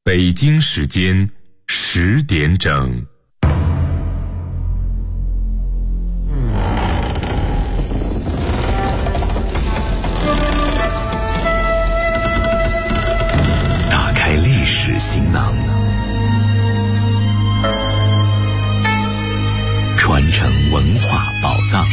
北京时间10点整。 打开历史行囊，传承文化宝藏。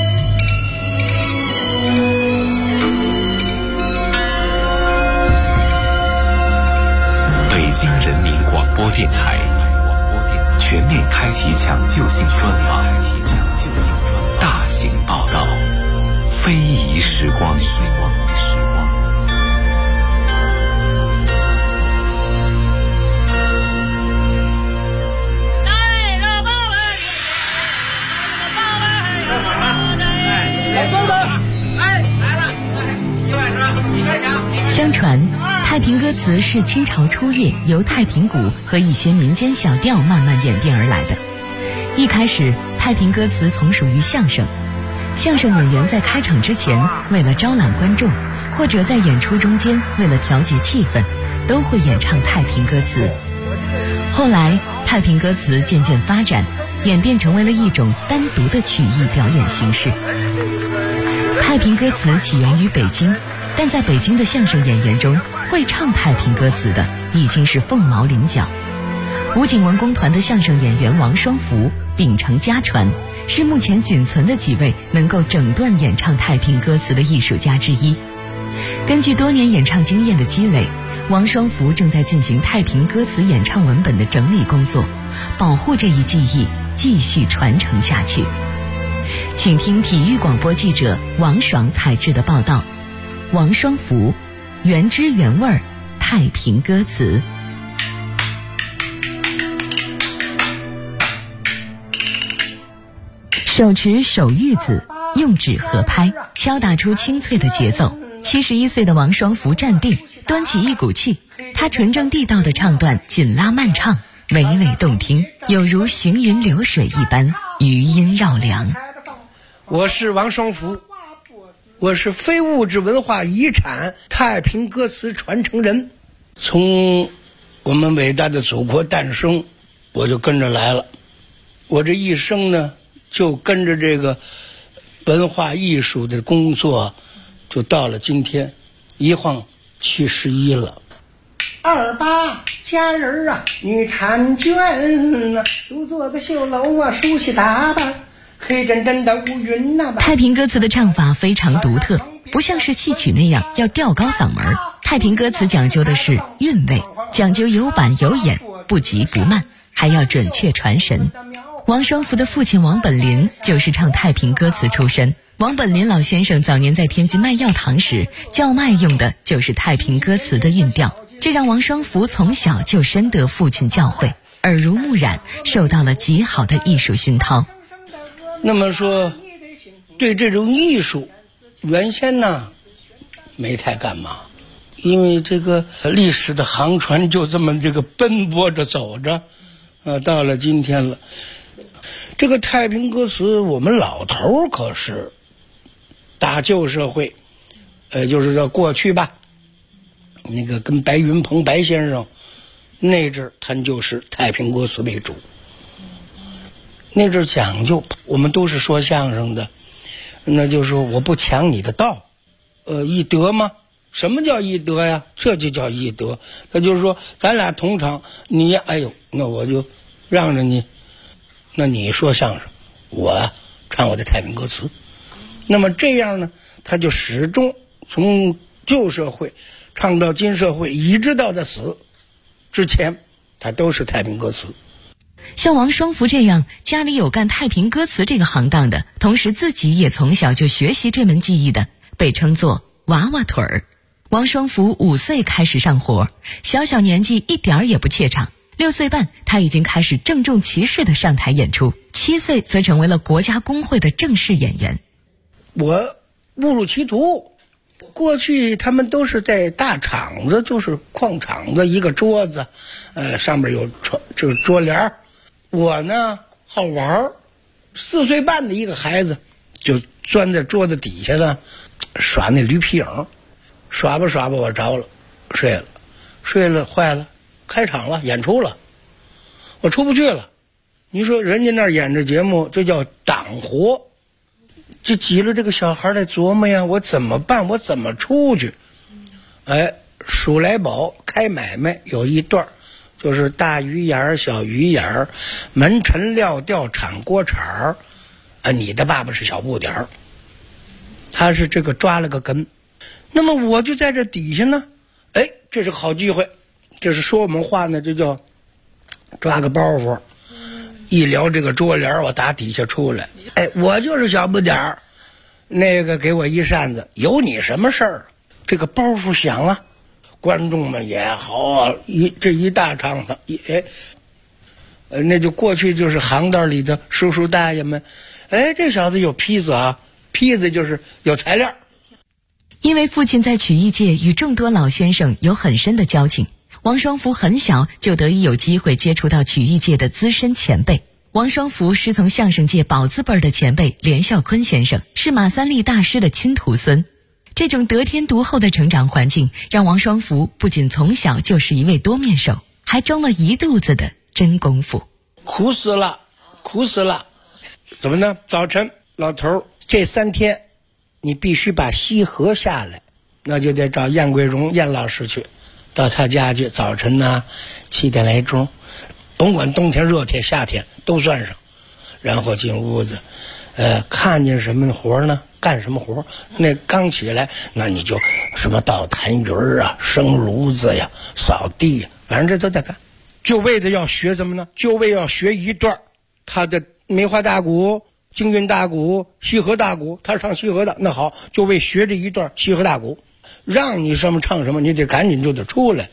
北京人民广播电台全面开启抢救性专访，大型报道，非遗时光。 相传太平歌词是清朝初叶由太平鼓和一些民间小调慢慢演变而来的。一开始太平歌词从属于相声，相声演员在开场之前为了招揽观众，或者在演出中间为了调节气氛，都会演唱太平歌词。后来太平歌词渐渐发展，演变成为了一种单独的曲艺表演形式。太平歌词起源于北京，但在北京的相声演员中，会唱太平歌词的已经是凤毛麟角。武警文工团的相声演员王双福秉承家传，是目前仅存的几位能够整段演唱太平歌词的艺术家之一。根据多年演唱经验的积累，王双福正在进行太平歌词演唱文本的整理工作，保护这一技艺继续传承下去。请听体育广播记者王爽采制的报道。王双福，原汁原味太平歌词。手持手玉子，用指合拍，敲打出清脆的节奏。71岁的王双福站定，端起一股气，他纯正地道的唱段紧拉慢唱，娓娓动听，有如行云流水一般，余音绕梁。 我是王双福，我是非物质文化遗产太平歌词传承人。从我们伟大的祖国诞生，我就跟着来了。我这一生呢，就跟着这个文化艺术的工作，就到了今天，一晃71了。28佳人啊，女婵娟啊，都坐在绣楼啊，梳洗打扮，黑真真的乌云呐。 太平歌词的唱法非常独特，不像是戏曲那样要吊高嗓门。太平歌词讲究的是韵味，讲究有板有眼，不急不慢，还要准确传神。王双福的父亲王本林就是唱太平歌词出身。王本林老先生早年在天津卖药糖时，叫卖用的就是太平歌词的韵调，这让王双福从小就深得父亲教诲，耳濡目染，受到了极好的艺术熏陶。 那么说，对这种艺术，原先呢没太干嘛，因为这个历史的航船就这么这个奔波着走着，到了今天了。这个太平歌词，我们老头可是大旧社会，就是说过去吧，那个跟白云鹏白先生那阵儿，他就是太平歌词为主。那阵儿讲究，我们都是说相声的，那就是说我不抢你的道，义德吗？什么叫义德呀？这就叫义德。他就是说，咱俩同场，你哎呦，那我就让着你，那你说相声，我唱我的太平歌词。那么这样呢，他就始终从旧社会唱到今社会，一直到他死之前，他都是太平歌词。 像王双福这样家里有干太平歌词这个行当的，同时自己也从小就学习这门技艺的，被称作娃娃腿儿。王双福5岁开始上活，小小年纪一点儿也不怯场。6岁半，他已经开始郑重其事地上台演出。7岁则成为了国家工会的正式演员。 我误入歧途，过去他们都是在大厂子，就是矿场子，一个桌子，上面有这个桌帘。我呢好玩，4岁半的一个孩子就钻在桌子底下呢，耍那驴皮影，耍吧耍吧我着了，睡了坏了， 开场了，演出了，我出不去了。你说人家那儿演着节目，这叫党活，这挤了这个小孩来琢磨呀，我怎么办？我怎么出去？哎，数来宝开买卖有一段，就是大鱼眼小鱼眼，门陈料调铲锅铲你的爸爸是小不点儿，他是这个抓了个根。那么我就在这底下呢，哎，这是个好机会，这是说我们话呢，这叫抓个包袱。一聊这个桌帘，我打底下出来，哎，我就是小不点儿，那个给我一扇子，有你什么事儿？这个包袱响啊，观众们也好，这一大场子，那就过去就是行当里的叔叔大爷们，哎，这小子有坯子啊，坯子就是有材料。 因为父亲在曲艺界与众多老先生有很深的交情，王双福很小就得以有机会接触到曲艺界的资深前辈。王双福师从相声界宝字辈的前辈连孝坤先生，是马三立大师的亲徒孙。这种得天独厚的成长环境，让王双福不仅从小就是一位多面手，还装了一肚子的真功夫。 苦死了，苦死了！怎么呢？早晨，老头这3天，你必须把西河下来，那就得找燕桂荣燕老师去，到他家去。早晨呢，7点来钟，甭管冬天热天夏天都算上，然后进屋子，看见什么活呢？干什么活？那刚起来，那你就什么倒痰盂啊、生炉子呀、扫地呀，反正这都得干。就为了要学什么呢？就为要学一段他的梅花大鼓、京韵大鼓、西河大鼓，他是唱西河的。那好，就为学这一段西河大鼓，让你什么唱什么，你得赶紧就得出来。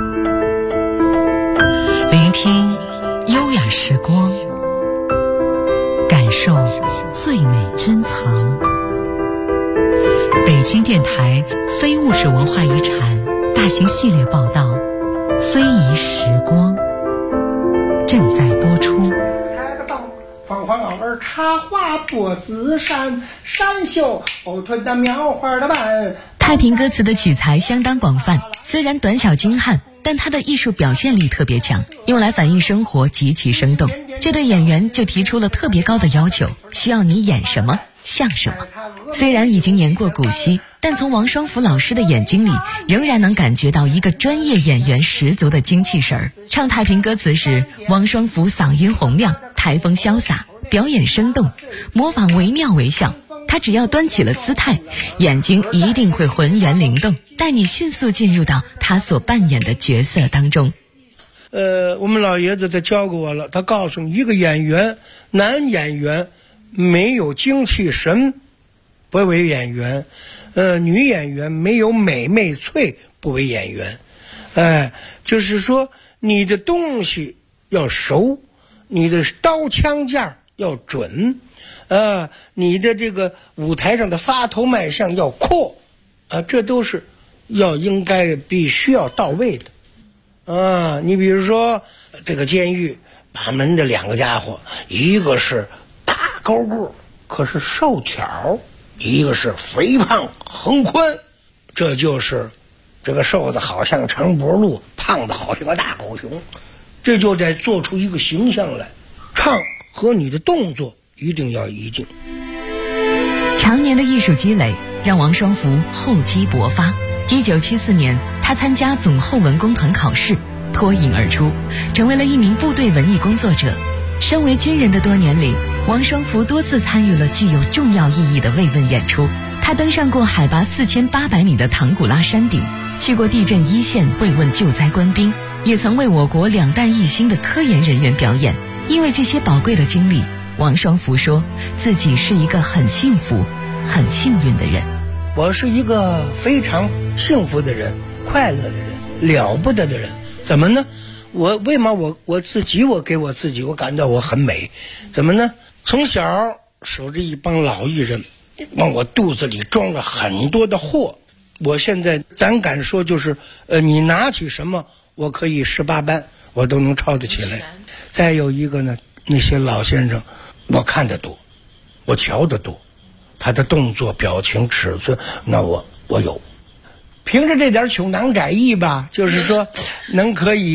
聆听优雅时光，感受最美珍藏。北京电台非物质文化遗产大型系列报道《非遗时光》正在播出。 凤凰儿插花脖子扇，山秀后臀的描花的板。 太平歌词的取材相当广泛，虽然短小精悍，但它的艺术表现力特别强，用来反映生活极其生动。这对演员就提出了特别高的要求，需要你演什么像什么。虽然已经年过古稀，但从王双福老师的眼睛里，仍然能感觉到一个专业演员十足的精气神儿。唱太平歌词时，王双福嗓音洪亮，台风潇洒，表演生动，模仿惟妙惟肖。他只要端起了姿态，眼睛一定会浑圆灵动，带你迅速进入到他所扮演的角色当中。 我们老爷子他教过我了，他告诉你，一个演员，男演员没有精气神不为演员，女演员没有美媚脆不为演员。就是说你的东西要熟，你的刀枪架要准，你的这个舞台上的发头卖相要阔，这都是应该必须要到位的。你比如说这个监狱把门的2个家伙，一个是大高个可是瘦条，一个是肥胖横宽，这就是这个瘦的好像长脖鹿，胖的好像个大狗熊，这就得做出一个形象来。唱和你的动作一定要一致。 常年的艺术积累让王双福厚积薄发。1974年，他参加总后文工团考试，脱颖而出，成为了一名部队文艺工作者。身为军人的多年里，王双福多次参与了具有重要意义的慰问演出。他登上过海拔4800米的唐古拉山顶，去过地震1线慰问救灾官兵，也曾为我国2弹1星的科研人员表演。因为这些宝贵的经历，王双福说自己是一个很幸福、很幸运的人。 我是一个非常幸福的人，快乐的人，了不得的人。怎么呢？为什么我自己，我给我自己，我感到我很美。怎么呢？从小守着一帮老艺人，往我肚子里装了很多的货。我现在咱敢说，就是你拿起什么，我可以18般，我都能抄得起来。再有一个呢，那些老先生，我看得多，我瞧得多，他的动作、表情、尺寸，那我有。凭着这点穷囊窄意吧，就是说可以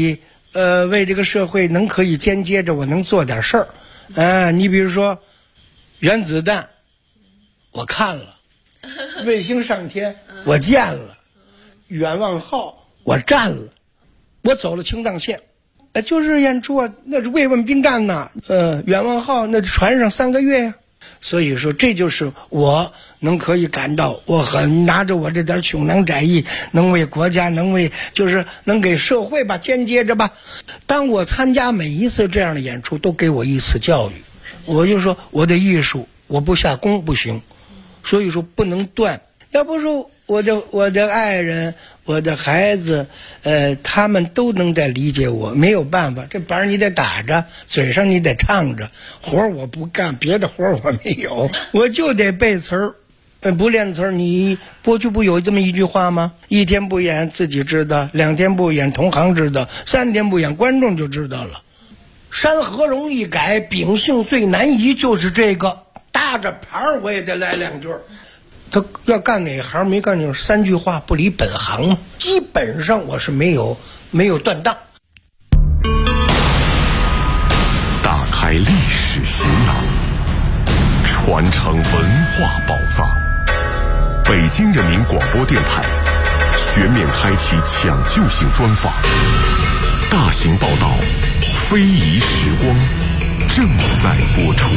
为这个社会能可以间接着我能做点事儿。你比如说原子弹我看了，卫星上天我见了，远望号我站了，我走了青藏线，就是演出啊，那是慰问兵站呐，远望号那船上3个月呀。所以说这就是我能可以感到我很拿着我这点穷囊窄义，能为国家，能为就是能给社会吧，间接着吧。当我参加每一次这样的演出，都给我一次教育。我就说我的艺术我不下功不行，所以说不能断。要不说我的爱人我的孩子他们都能在理解我，没有办法，这板你得打着，嘴上你得唱着，活我不干，别的活我没有，我就得背词儿。不练词儿，你过去不有这么一句话吗？1天不演自己知道，2天不演同行知道，3天不演观众就知道了。山河容易改，秉性最难移，就是这个搭着牌儿我也得来2句。他要干哪行没干就3句话不离本行，基本上我是没有断档。 打开历史行囊，传承文化宝藏。北京人民广播电台全面开启抢救性专访，大型报道，非遗时光正在播出。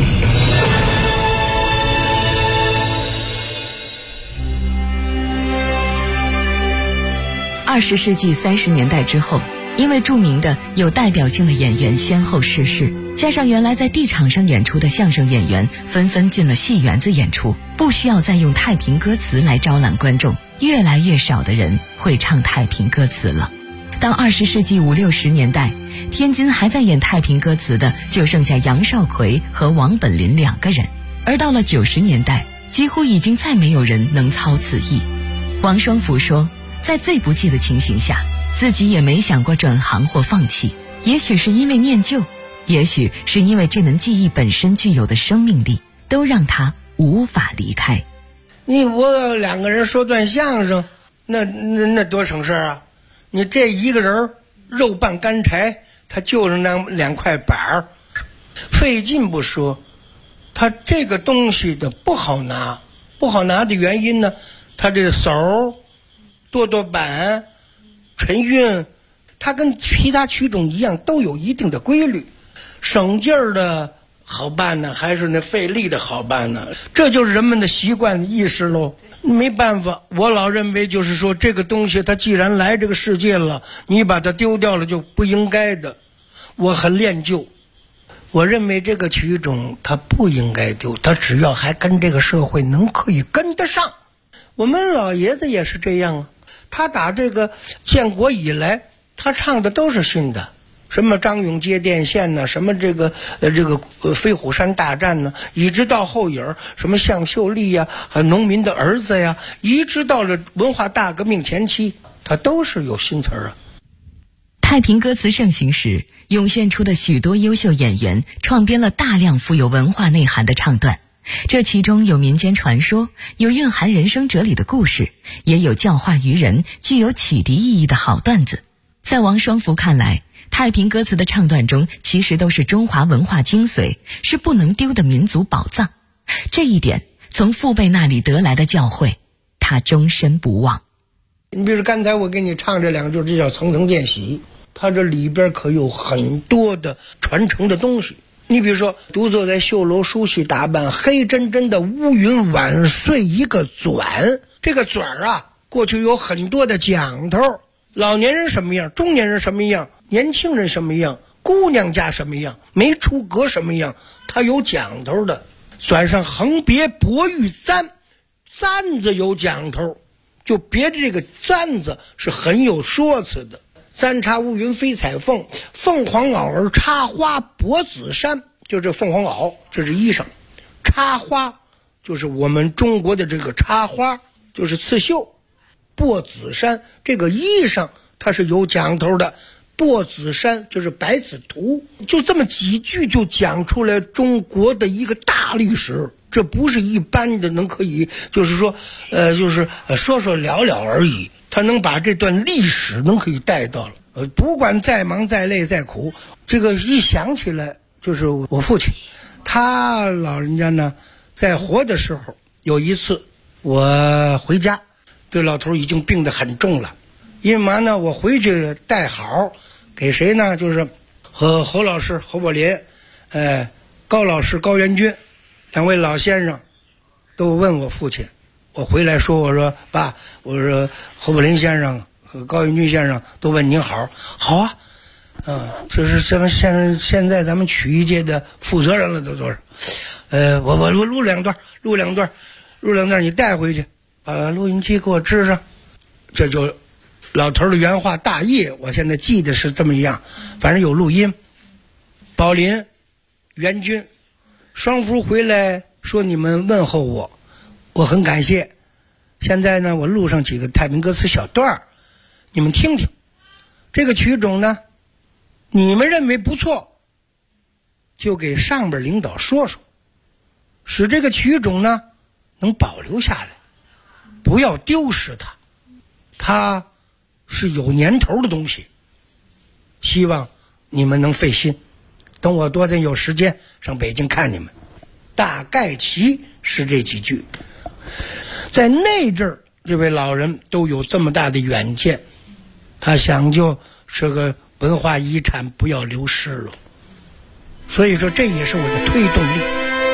20世纪30年代之后，因为著名的有代表性的演员先后逝世，加上原来在地场上演出的相声演员纷纷进了戏园子演出，不需要再用太平歌词来招揽观众，越来越少的人会唱太平歌词了。到20世纪50、60年代，天津还在演太平歌词的就剩下杨少奎和王本林2个人，而到了90年代，几乎已经再没有人能操此艺。王双福说，在最不济的情形下，自己也没想过转行或放弃，也许是因为念旧，也许是因为这门技艺本身具有的生命力，都让他无法离开。 我2个人说段相声，那多省事啊！你这一个人肉拌干柴，他就是那2块板儿，费劲不说，他这个东西的不好拿的原因呢，他这个手剁板沉韵，它跟其他曲种一样，都有一定的规律。省劲儿的好办呢，还是那费力的好办呢？这就是人们的习惯意识喽。没办法，我老认为就是说，这个东西它既然来这个世界了，你把它丢掉了就不应该的。我很恋旧，我认为这个曲种它不应该丢，它只要还跟这个社会能可以跟得上。我们老爷子也是这样啊，他打这个建国以来，他唱的都是新的，什么张勇接电线呢，什么这个飞虎山大战呢，一直到后影什么向秀丽呀，农民的儿子呀，一直到了文化大革命前期，他都是有新词儿啊。 太平歌词盛行时，涌现出的许多优秀演员创编了大量富有文化内涵的唱段，这其中有民间传说，有蕴含人生哲理的故事，也有教化于人、具有启迪意义的好段子。在王双福看来，太平歌词的唱段中其实都是中华文化精髓，是不能丢的民族宝藏。这一点从父辈那里得来的教诲，他终身不忘。 你比如刚才我给你唱这2句，这叫层层见喜，它这里边可有很多的传承的东西。你比如说，独坐在绣楼梳洗打扮，黑真真的乌云晚睡一个转，这个转啊，过去有很多的讲头，老年人什么样，中年人什么样，年轻人什么样，姑娘家什么样，没出阁什么样，它有讲头的。转上横别博玉簪，簪子有讲头，就别的这个簪子是很有说辞的。簪插乌云飞彩凤，凤凰袄儿插花博紫衫，就这凤凰袄，这是衣裳。插花就是我们中国的这个插花，就是刺绣。博紫衫这个衣裳它是有讲头的，博紫衫就是百子图，就这么几句就讲出来中国的一个大历史。这不是一般的能可以就是说说说了了而已，他能把这段历史能可以带到了。 不管再忙再累再苦，这个一想起来就是我父亲，他老人家呢在活的时候，有一次我回家，这老头已经病得很重了，因为嘛呢，我回去带好给谁呢？就是和侯老师侯宝林，高老师高元军两位老先生都问我父亲，我回来说，我说爸，我说侯宝林先生和高元军先生都问您好。好啊，就是咱们现在咱们曲艺界的负责人了都是，我录两段，你带回去，把录音机给我支上。这就老头的原话大意，我现在记得是这么一样，反正有录音。宝林、元军双福回来说你们问候我，我很感谢。现在呢，我录上几个太平歌词小段，你们听听。这个曲种呢，你们认为不错，就给上边领导说说，使这个曲种呢能保留下来，不要丢失它。它是有年头的东西，希望你们能费心。等我多点有时间上北京看你们。大概其是这几句。在那阵儿，这位老人都有这么大的远见，他想就是个文化遗产不要流失了。所以说这也是我的推动力。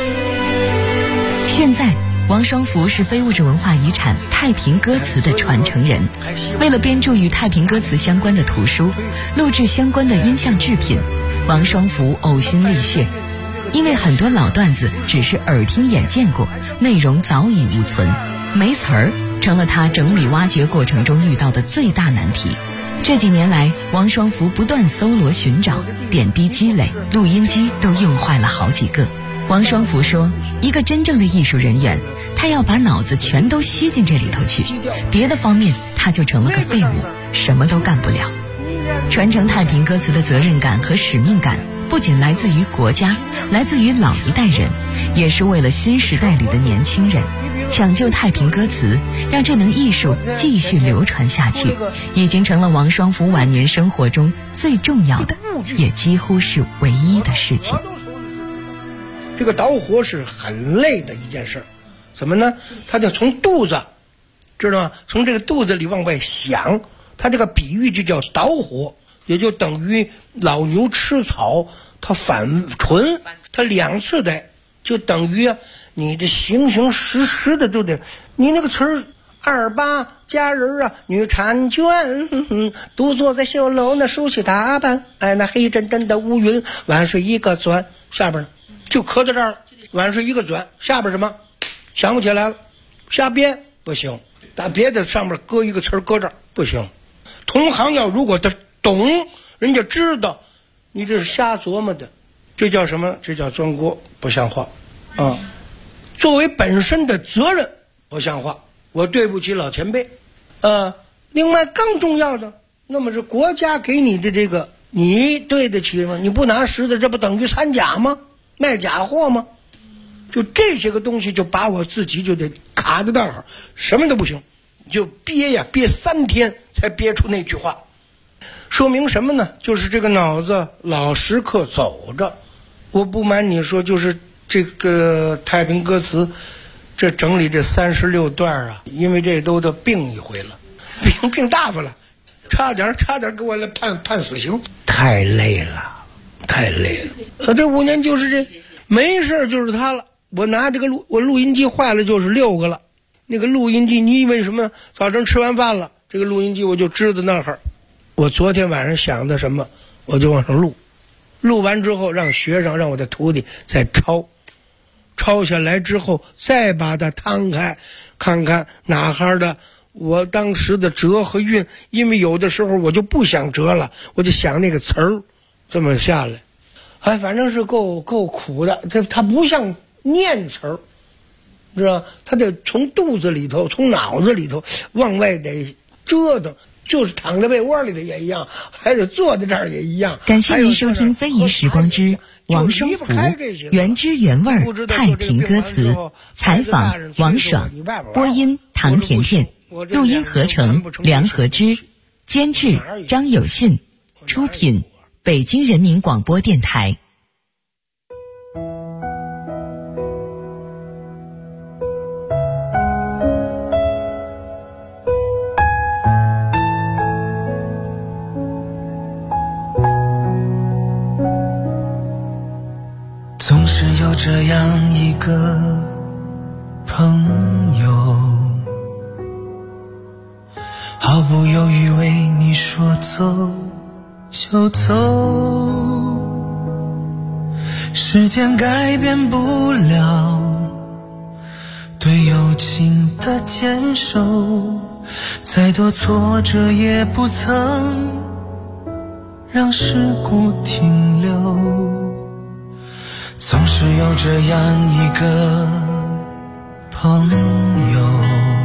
现在王双福是非物质文化遗产太平歌词的传承人，为了编著与太平歌词相关的图书，录制相关的音像制品，王双福呕心沥血。因为很多老段子只是耳听眼见过，内容早已无存，没词儿成了他整理挖掘过程中遇到的最大难题。这几年来，王双福不断搜罗寻找，点滴积累，录音机都用坏了好几个。王双福说，一个真正的艺术人员，他要把脑子全都吸进这里头去，别的方面他就成了个废物，什么都干不了。传承太平歌词的责任感和使命感不仅来自于国家，来自于老一代人，也是为了新时代里的年轻人。抢救太平歌词，让这门艺术继续流传下去，已经成了王双福晚年生活中最重要的，也几乎是唯一的事情。 这个捣火是很累的一件事，怎么呢？他就从肚子，知道吗？从这个肚子里往外想，他这个比喻就叫捣火，也就等于老牛吃草，它反唇，它两次的，就等于你的形形实实的都得，你那个词儿28佳人啊，女婵娟，独坐在绣楼那梳洗打扮，哎，那黑沉沉的乌云，晚睡一个转，下边呢就磕到这儿了，晚睡一个转，下边什么想不起来了，瞎编不行，打别的上面搁一个词儿搁这儿不行。同行要如果他懂，人家知道你这是瞎琢磨的，这叫什么？这叫钻锅，不像话啊！作为本身的责任，不像话，我对不起老前辈。另外更重要的，那么是国家给你的这个，你对得起吗？你不拿实的，这不等于掺假吗？卖假货吗？就这些个东西，就把我自己就得卡在那儿，什么都不行，就憋3天才憋出那句话。说明什么呢？就是这个脑子老时刻走着。我不瞒你说，就是这个太平歌词，这整理这36段啊，因为这都病一回了，病大发了，差点给我来判死刑，太累了。这5年就是这没事就是他了。我拿这个录音机坏了就是6个了。那个录音机，你以为什么？早晨吃完饭了，这个录音机我就支在那儿。我昨天晚上想的什么，我就往上录。录完之后，让学生，让我的徒弟再抄下来之后，再把它摊开，看看哪哈的我当时的折和韵。因为有的时候我就不想折了，我就想那个词儿，这么下来，反正是够苦的。它不像念词儿，知道吧？它得从肚子里头，从脑子里头往外得折腾。就是躺在被窝里的也一样，还是坐在这儿也一样。 感谢您收听《非遗时光之王双福原汁原味太平歌词》，采访王爽，播音唐甜甜，录音合成梁和之，监制张有信， 出品，北京人民广播电台。 总是有这样一个朋友，毫不犹豫为你说走就走，时间改变不了对友情的坚守，再多挫折也不曾让事故停留。总是有这样一个朋友，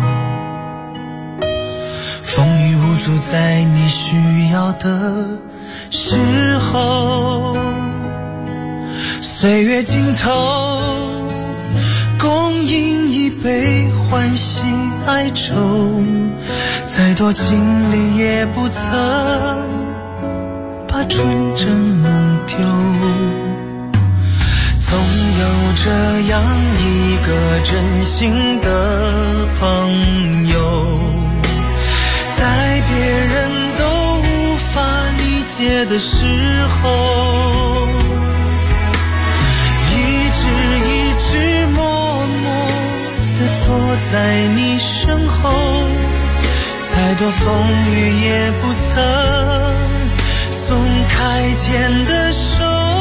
风雨无阻在你需要的时候，岁月尽头共饮一杯欢喜哀愁，再多经历也不曾把纯真弄丢。总有这样一个真心的朋友，在别人都无法理解的时候，一直默默地坐在你身后，再多风雨也不曾松开牵的手，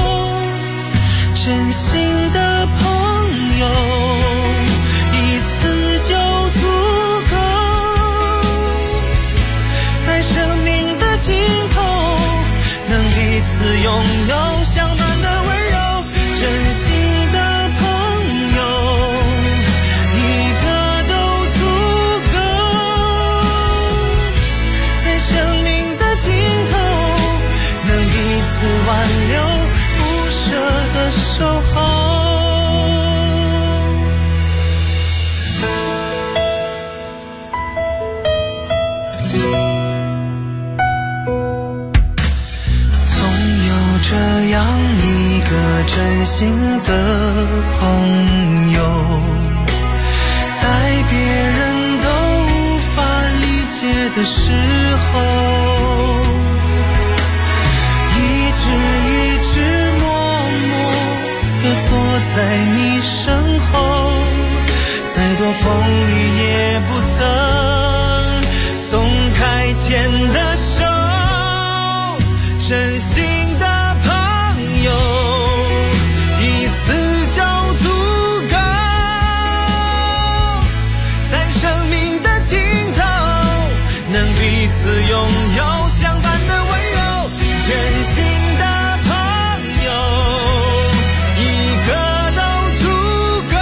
真心的朋友一次就足够，在生命的尽头能彼此拥有相伴的温柔，真心的朋友一个都足够，在生命的尽头能彼此挽留，不舍的守候。总有这样一个真心的朋友，在别人都无法理解的时候，一直默默地坐在你身后，再多风雨也不曾松开牵的手，真心的朋友一次就足够，在生命的尽头能彼此拥有相伴的温柔，真心的朋友一个都足够，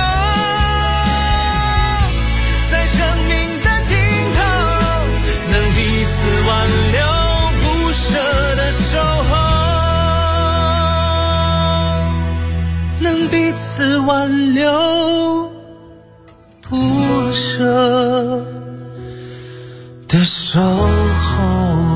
在生命的尽头能彼此挽留，不舍的守候，能彼此挽留，不舍的守候。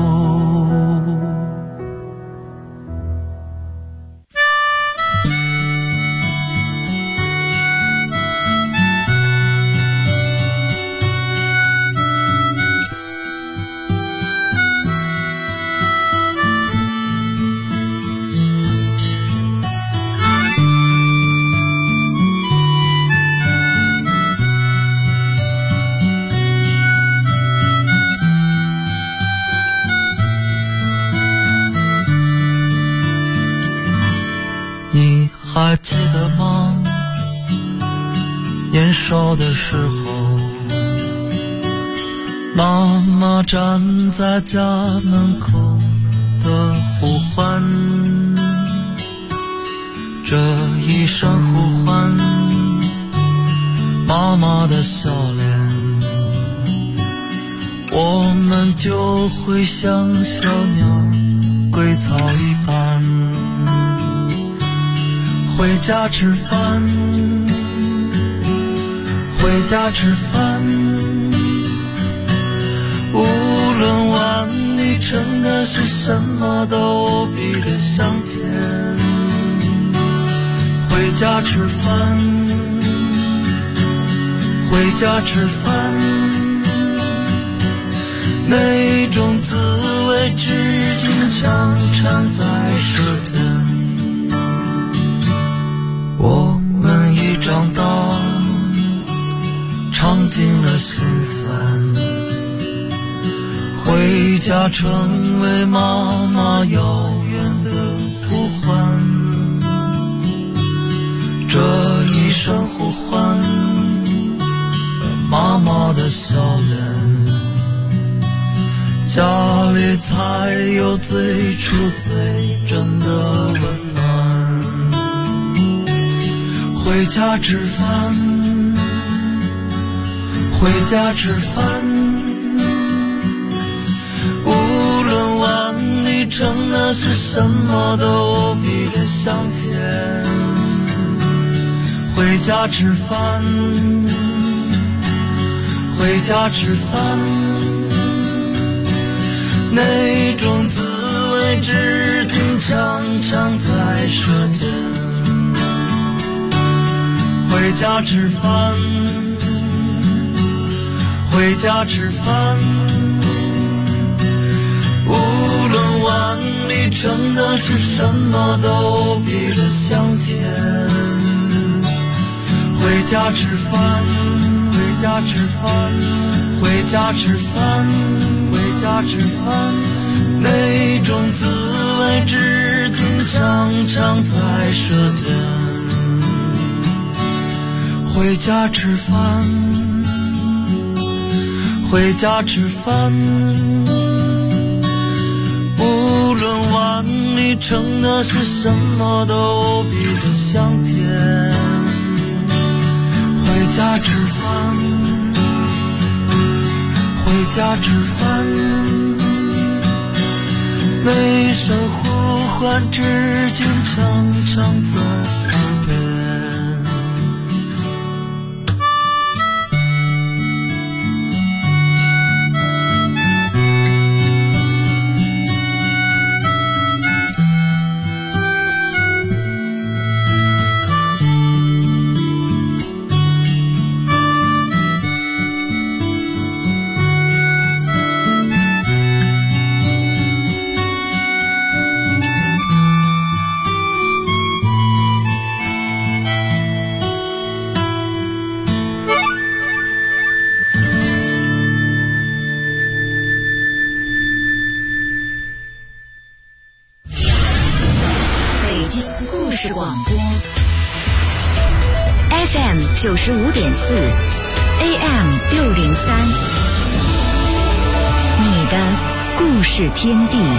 还记得吗？年少的时候，妈妈站在家门口的呼唤，这一声呼唤，妈妈的笑脸，我们就会像小鸟归巢一般，回家吃饭，回家吃饭，无论碗里里盛的是什么都无比的香甜。回家吃饭，回家吃饭，那种滋味至今常常在舌尖。我们已长大，尝尽了心酸，回家成为妈妈遥远的呼唤。这一声呼唤，妈妈的笑脸，家里才有最初最真的温暖。回家吃饭，回家吃饭，无论碗里盛的是什么都无比的香甜。回家吃饭，回家吃饭，那种滋味至今常常在舌尖。回家吃饭，回家吃饭，无论碗里盛的是什么都无比的香甜。回家吃饭，回家吃饭，回家吃饭，回家吃饭，那种滋味至今常常在舌尖。回家吃饭，回家吃饭，无论碗里盛的是什么都无比的香甜。回家吃饭，回家吃饭，那一声呼唤至今常常在耳边。 95.4 AM 603，你的故事天地。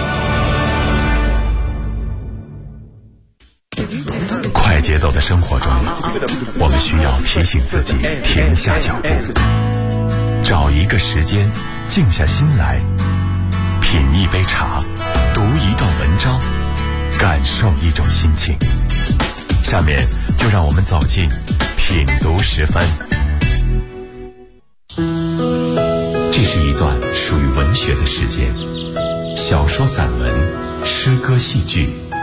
快节奏的生活中，我们需要提醒自己停下脚步，找一个时间静下心来，品一杯茶，读一段文章，感受一种心情。下面就让我们走进品读时分。这是一段属于文学的时间，小说、散文、诗歌、戏剧